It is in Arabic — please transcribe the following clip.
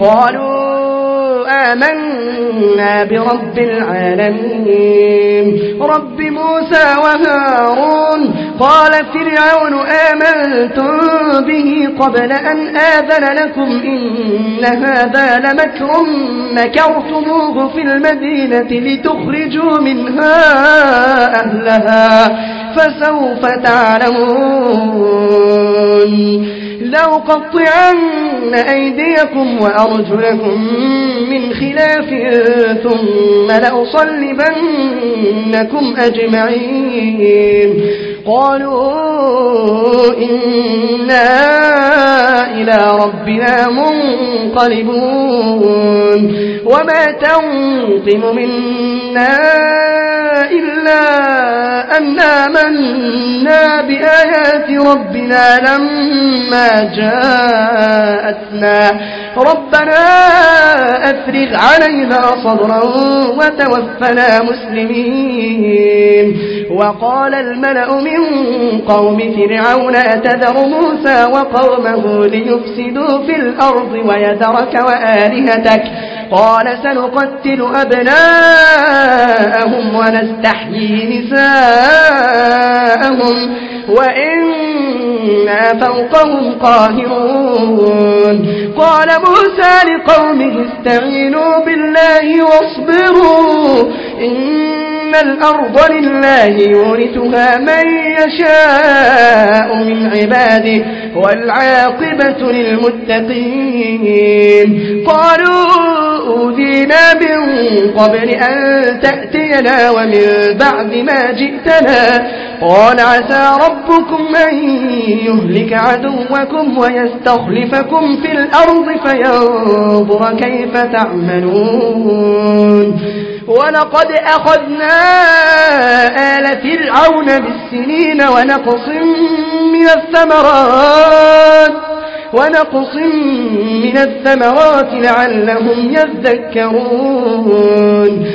قالوا آمنا برب العالمين رب موسى وهارون. قال فرعون آمنتم به قبل أن آذن لكم إن هذا لمكر مكرتموه في المدينة لتخرجوا منها أهلها فسوف تعلمون. لأقطعن أيديكم وأرجلكم من خلاف ثم لأصلبنكم أجمعين. قالوا إنا إلى ربنا منقلبون. وما تنقم منا إلا أن آمنا بآيات ربنا لما جاءتنا ربنا أفرغ علينا صبرا وتوفنا مسلمين. وقال الملأ من قوم فرعون أتذر موسى وقومه ليفسدوا في الأرض ويذرك وآلهتك قال سنقتل أبناءهم ونستحيي نساءهم وإنا فوقهم قاهرون. قال موسى لقومه استعينوا بالله واصبروا إن الأرض لله يورثها من يشاء من عباده والعاقبة للمتقين. قالوا أوذينا من قبل أن تأتينا ومن بعد ما جئتنا قال عسى ربكم أن يهلك عدوكم ويستخلفكم في الأرض فينظر كيف تعملون. ولقد أخذنا آل فرعون بالسنين ونقص من الثمرات لعلهم يذكرون.